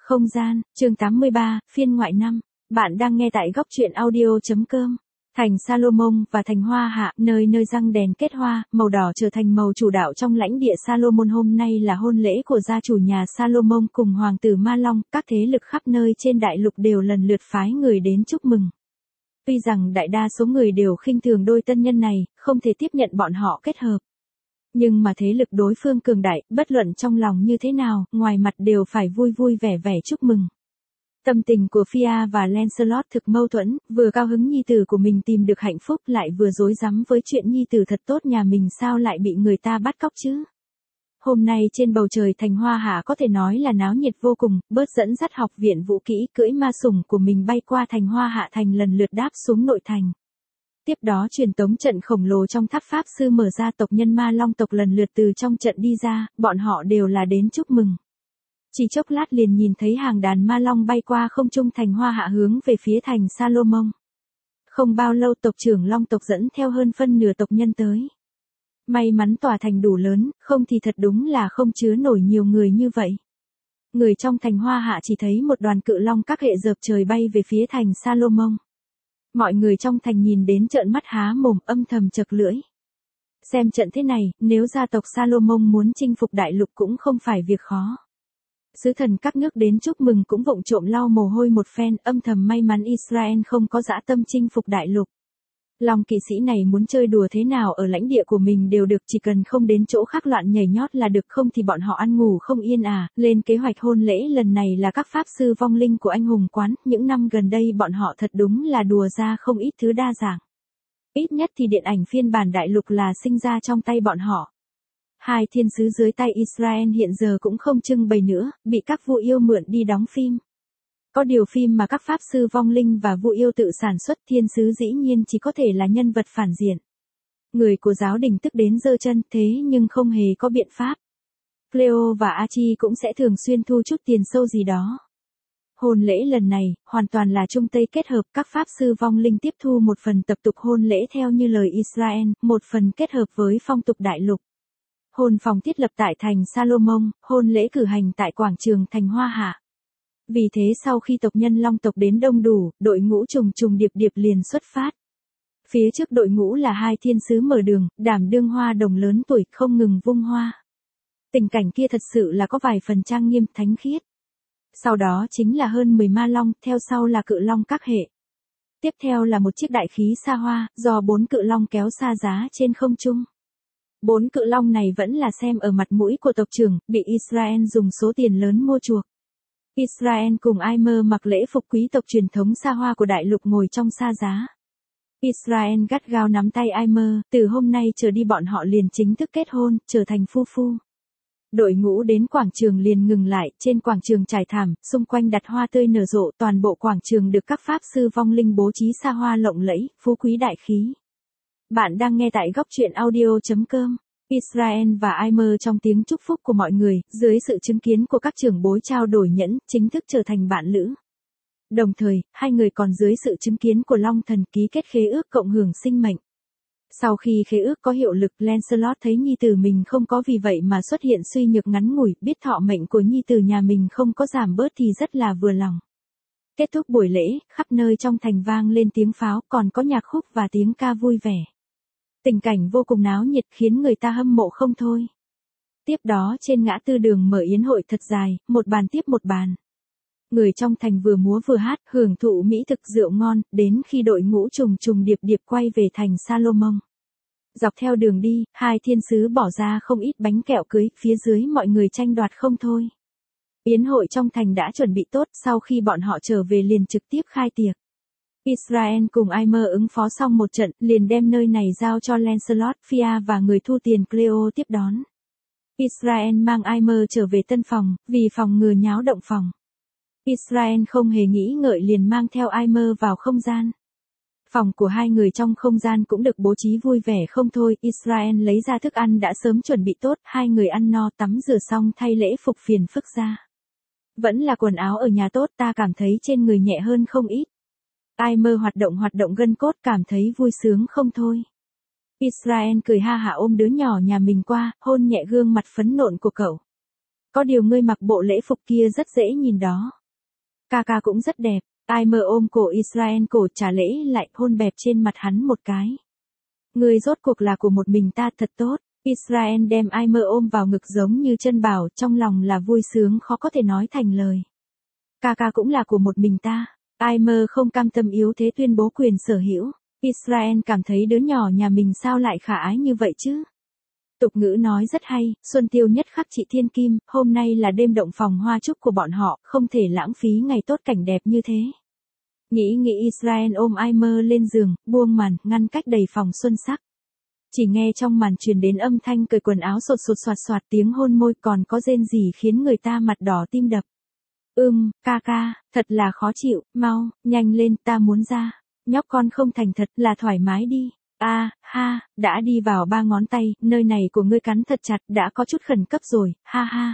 Không gian, chương 83, phiên ngoại 5. Bạn đang nghe tại góc truyện audio.com. Thành Salomon và thành Hoa Hạ, nơi nơi răng đèn kết hoa, màu đỏ trở thành màu chủ đạo trong lãnh địa Salomon. Hôm nay là hôn lễ của gia chủ nhà Salomon cùng hoàng tử Ma Long, các thế lực khắp nơi trên đại lục đều lần lượt phái người đến chúc mừng. Tuy rằng đại đa số người đều khinh thường đôi tân nhân này, không thể tiếp nhận bọn họ kết hợp. Nhưng mà thế lực đối phương cường đại, bất luận trong lòng như thế nào, ngoài mặt đều phải vui vui vẻ vẻ chúc mừng. Tâm tình của Fia và Lancelot thực mâu thuẫn, vừa cao hứng nhi tử của mình tìm được hạnh phúc lại vừa rối rắm với chuyện nhi tử thật tốt nhà mình sao lại bị người ta bắt cóc chứ. Hôm nay trên bầu trời thành Hoa Hạ có thể nói là náo nhiệt vô cùng, bớt dẫn dắt học viện vũ kỹ cưỡi ma sủng của mình bay qua thành Hoa Hạ thành lần lượt đáp xuống nội thành. Tiếp đó truyền tống trận khổng lồ trong tháp pháp sư mở ra, tộc nhân Ma Long tộc lần lượt từ trong trận đi ra, bọn họ đều là đến chúc mừng. Chỉ chốc lát liền nhìn thấy hàng đàn Ma Long bay qua không trung thành Hoa Hạ hướng về phía thành Salomon. Không bao lâu tộc trưởng Long tộc dẫn theo hơn phân nửa tộc nhân tới. May mắn tòa thành đủ lớn, không thì thật đúng là không chứa nổi nhiều người như vậy. Người trong thành Hoa Hạ chỉ thấy một đoàn cự long các hệ dợp trời bay về phía thành Salomon. Mọi người trong thành nhìn đến trợn mắt há mồm, âm thầm chật lưỡi. Xem trận thế này, nếu gia tộc Salomon muốn chinh phục đại lục cũng không phải việc khó. Sứ thần các nước đến chúc mừng cũng vụng trộm lau mồ hôi một phen, âm thầm may mắn Israel không có dã tâm chinh phục đại lục. Long kỵ sĩ này muốn chơi đùa thế nào ở lãnh địa của mình đều được, chỉ cần không đến chỗ khác loạn nhảy nhót là được, không thì bọn họ ăn ngủ không yên à. Lên kế hoạch hôn lễ lần này là các pháp sư vong linh của anh hùng quán, những năm gần đây bọn họ thật đúng là đùa ra không ít thứ đa dạng. Ít nhất thì điện ảnh phiên bản đại lục là sinh ra trong tay bọn họ. Hai thiên sứ dưới tay Israel hiện giờ cũng không trưng bày nữa, bị các vua yêu mượn đi đóng phim. Có điều phim mà các pháp sư vong linh và vua yêu tự sản xuất, thiên sứ dĩ nhiên chỉ có thể là nhân vật phản diện. Người của giáo đình tức đến giơ chân, thế nhưng không hề có biện pháp. Cleo và Archie cũng sẽ thường xuyên thu chút tiền sâu gì đó. Hôn lễ lần này, hoàn toàn là Trung Tây kết hợp, các pháp sư vong linh tiếp thu một phần tập tục hôn lễ theo như lời Israel, một phần kết hợp với phong tục đại lục. Hôn phòng thiết lập tại thành Salomon, hôn lễ cử hành tại quảng trường thành Hoa Hạ. Vì thế sau khi tộc nhân Long tộc đến đông đủ, đội ngũ trùng trùng điệp điệp liền xuất phát. Phía trước đội ngũ là hai thiên sứ mở đường, đảm đương hoa đồng lớn tuổi không ngừng vung hoa. Tình cảnh kia thật sự là có vài phần trang nghiêm thánh khiết. Sau đó chính là hơn 10 ma long, theo sau là cự long các hệ. Tiếp theo là một chiếc đại khí xa hoa, do 4 cự long kéo xa giá trên không trung. 4 cự long này vẫn là xem ở mặt mũi của tộc trưởng, bị Israel dùng số tiền lớn mua chuộc. Israel cùng Aimer mặc lễ phục quý tộc truyền thống xa hoa của đại lục ngồi trong xa giá. Israel gắt gao nắm tay Aimer, từ hôm nay trở đi bọn họ liền chính thức kết hôn, trở thành phu phu. Đội ngũ đến quảng trường liền ngừng lại, trên quảng trường trải thảm, xung quanh đặt hoa tươi nở rộ, toàn bộ quảng trường được các pháp sư vong linh bố trí xa hoa lộng lẫy, phú quý đại khí. Bạn đang nghe tại góc truyện audio.com. Israel và Aimer trong tiếng chúc phúc của mọi người, dưới sự chứng kiến của các trưởng bối trao đổi nhẫn, chính thức trở thành bạn lữ. Đồng thời, hai người còn dưới sự chứng kiến của Long thần ký kết khế ước cộng hưởng sinh mệnh. Sau khi khế ước có hiệu lực, Lancelot thấy nhi tử mình không có vì vậy mà xuất hiện suy nhược ngắn ngủi, biết thọ mệnh của nhi tử nhà mình không có giảm bớt thì rất là vừa lòng. Kết thúc buổi lễ, khắp nơi trong thành vang lên tiếng pháo, còn có nhạc khúc và tiếng ca vui vẻ. Tình cảnh vô cùng náo nhiệt khiến người ta hâm mộ không thôi. Tiếp đó trên ngã tư đường mở yến hội thật dài, một bàn tiếp một bàn. Người trong thành vừa múa vừa hát, hưởng thụ mỹ thực rượu ngon, đến khi đội ngũ trùng trùng điệp điệp quay về thành Salomon. Dọc theo đường đi, hai thiên sứ bỏ ra không ít bánh kẹo cưới, phía dưới mọi người tranh đoạt không thôi. Yến hội trong thành đã chuẩn bị tốt, sau khi bọn họ trở về liền trực tiếp khai tiệc. Israel cùng Aimer ứng phó xong một trận, liền đem nơi này giao cho Lancelot, Fia và người thu tiền Cleo tiếp đón. Israel mang Aimer trở về tân phòng, vì phòng ngừa nháo động phòng. Israel không hề nghĩ ngợi liền mang theo Aimer vào không gian. Phòng của hai người trong không gian cũng được bố trí vui vẻ không thôi, Israel lấy ra thức ăn đã sớm chuẩn bị tốt, hai người ăn no tắm rửa xong thay lễ phục phiền phức ra. Vẫn là quần áo ở nhà tốt, ta cảm thấy trên người nhẹ hơn không ít. Aimer hoạt động gân cốt cảm thấy vui sướng không thôi. Israel cười ha hả ôm đứa nhỏ nhà mình qua, hôn nhẹ gương mặt phấn nộn của cậu. Có điều ngươi mặc bộ lễ phục kia rất dễ nhìn đó. Ca ca cũng rất đẹp. Aimer ôm cổ Israel cổ trả lễ lại hôn bẹp trên mặt hắn một cái. Ngươi rốt cuộc là của một mình ta thật tốt. Israel đem Aimer ôm vào ngực giống như chân bảo, trong lòng là vui sướng khó có thể nói thành lời. Ca ca cũng là của một mình ta. Aimer không cam tâm yếu thế tuyên bố quyền sở hữu. Israel cảm thấy đứa nhỏ nhà mình sao lại khả ái như vậy chứ. Tục ngữ nói rất hay, xuân tiêu nhất khắc chị thiên kim, hôm nay là đêm động phòng hoa chúc của bọn họ, không thể lãng phí ngày tốt cảnh đẹp như thế. Nghĩ Israel ôm Aimer lên giường, buông màn, ngăn cách đầy phòng xuân sắc. Chỉ nghe trong màn truyền đến âm thanh cởi quần áo sột sột soạt soạt, tiếng hôn môi, còn có rên rỉ khiến người ta mặt đỏ tim đập. Ca ca, thật là khó chịu, mau, nhanh lên, ta muốn ra. Nhóc con không thành thật, là thoải mái đi. Ha, đã đi vào 3 ngón tay, nơi này của ngươi cắn thật chặt, đã có chút khẩn cấp rồi, ha.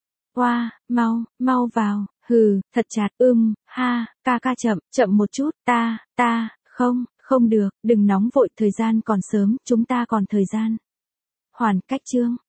Mau vào, hừ, thật chặt, ca ca chậm một chút, không được, đừng nóng vội, thời gian còn sớm, chúng ta còn thời gian. Hoàn cách chương.